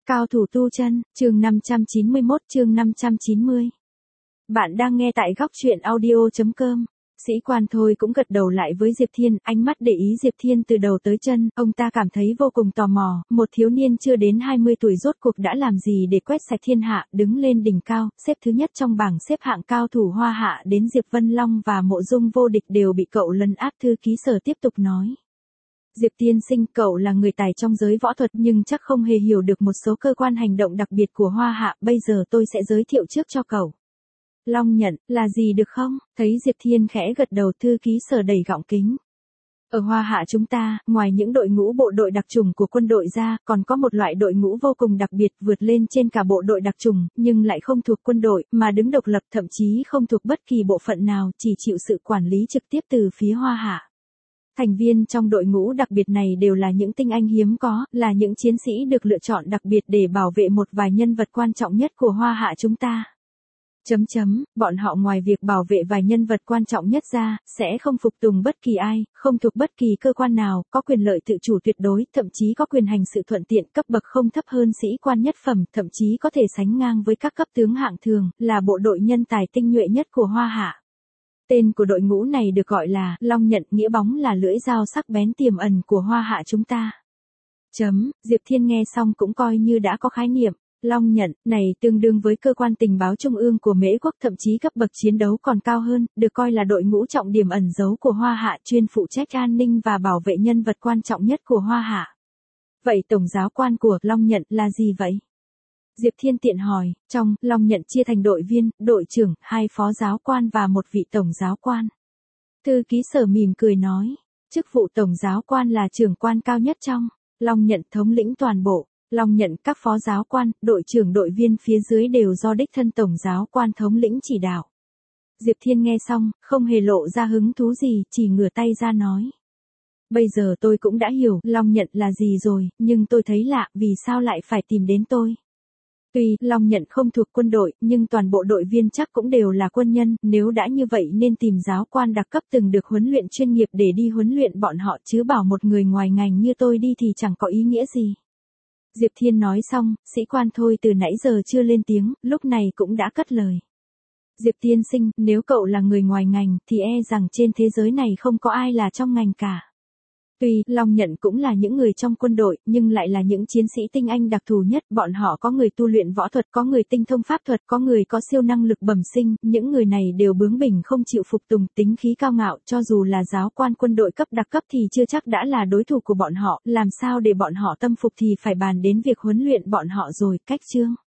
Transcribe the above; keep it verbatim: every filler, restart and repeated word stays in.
Cao thủ tu chân, chương năm trăm chín mươi mốt chương năm trăm chín mươi. Bạn đang nghe tại góc truyện audio chấm com. Sĩ quan thôi cũng gật đầu lại với Diệp Thiên, ánh mắt để ý Diệp Thiên từ đầu tới chân, ông ta cảm thấy vô cùng tò mò, một thiếu niên chưa đến hai mươi tuổi rốt cuộc đã làm gì để quét sạch thiên hạ, đứng lên đỉnh cao, xếp thứ nhất trong bảng xếp hạng cao thủ Hoa Hạ đến Diệp Vân Long và Mộ Dung Vô Địch đều bị cậu lấn áp. Thư ký Sở tiếp tục nói. Diệp tiên sinh, cậu là người tài trong giới võ thuật nhưng chắc không hề hiểu được một số cơ quan hành động đặc biệt của Hoa Hạ, bây giờ tôi sẽ giới thiệu trước cho cậu. Long nhận, là gì được không? Thấy Diệp Thiên khẽ gật đầu, thư ký Sở đầy gọng kính. Ở Hoa Hạ chúng ta, ngoài những đội ngũ bộ đội đặc chủng của quân đội ra, còn có một loại đội ngũ vô cùng đặc biệt vượt lên trên cả bộ đội đặc chủng, nhưng lại không thuộc quân đội, mà đứng độc lập, thậm chí không thuộc bất kỳ bộ phận nào, chỉ chịu sự quản lý trực tiếp từ phía Hoa Hạ. Thành viên trong đội ngũ đặc biệt này đều là những tinh anh hiếm có, là những chiến sĩ được lựa chọn đặc biệt để bảo vệ một vài nhân vật quan trọng nhất của Hoa Hạ chúng ta. Chấm chấm, bọn họ ngoài việc bảo vệ vài nhân vật quan trọng nhất ra, sẽ không phục tùng bất kỳ ai, không thuộc bất kỳ cơ quan nào, có quyền lợi tự chủ tuyệt đối, thậm chí có quyền hành sự thuận tiện, cấp bậc không thấp hơn sĩ quan nhất phẩm, thậm chí có thể sánh ngang với các cấp tướng hạng thường, là bộ đội nhân tài tinh nhuệ nhất của Hoa Hạ. Tên của đội ngũ này được gọi là Long nhận, nghĩa bóng là lưỡi dao sắc bén tiềm ẩn của Hoa Hạ chúng ta. Chấm, Diệp Thiên nghe xong cũng coi như đã có khái niệm. Long nhận này tương đương với cơ quan tình báo trung ương của Mễ quốc, thậm chí cấp bậc chiến đấu còn cao hơn, được coi là đội ngũ trọng điểm ẩn giấu của Hoa Hạ, chuyên phụ trách an ninh và bảo vệ nhân vật quan trọng nhất của Hoa Hạ. Vậy tổng giáo quan của Long nhận là gì vậy? Diệp Thiên tiện hỏi. Trong Long nhận chia thành đội viên, đội trưởng, hai phó giáo quan và một vị tổng giáo quan. Thư ký Sở mỉm cười nói, chức vụ tổng giáo quan là trưởng quan cao nhất trong Long nhận, thống lĩnh toàn bộ Long nhận, các phó giáo quan, đội trưởng, đội viên phía dưới đều do đích thân tổng giáo quan thống lĩnh chỉ đạo. Diệp Thiên nghe xong, không hề lộ ra hứng thú gì, chỉ ngửa tay ra nói. Bây giờ tôi cũng đã hiểu Long nhận là gì rồi, nhưng tôi thấy lạ, vì sao lại phải tìm đến tôi? Tuy Long nhận không thuộc quân đội, nhưng toàn bộ đội viên chắc cũng đều là quân nhân, nếu đã như vậy nên tìm giáo quan đặc cấp từng được huấn luyện chuyên nghiệp để đi huấn luyện bọn họ, chứ bảo một người ngoài ngành như tôi đi thì chẳng có ý nghĩa gì. Diệp Thiên nói xong, sĩ quan thôi từ nãy giờ chưa lên tiếng, lúc này cũng đã cất lời. Diệp tiên sinh, nếu cậu là người ngoài ngành, thì e rằng trên thế giới này không có ai là trong ngành cả. Tuy Long nhận cũng là những người trong quân đội, nhưng lại là những chiến sĩ tinh anh đặc thù nhất, bọn họ có người tu luyện võ thuật, có người tinh thông pháp thuật, có người có siêu năng lực bẩm sinh, những người này đều bướng bỉnh không chịu phục tùng, tính khí cao ngạo, cho dù là giáo quan quân đội cấp đặc cấp thì chưa chắc đã là đối thủ của bọn họ, làm sao để bọn họ tâm phục thì phải bàn đến việc huấn luyện bọn họ rồi. Cách chương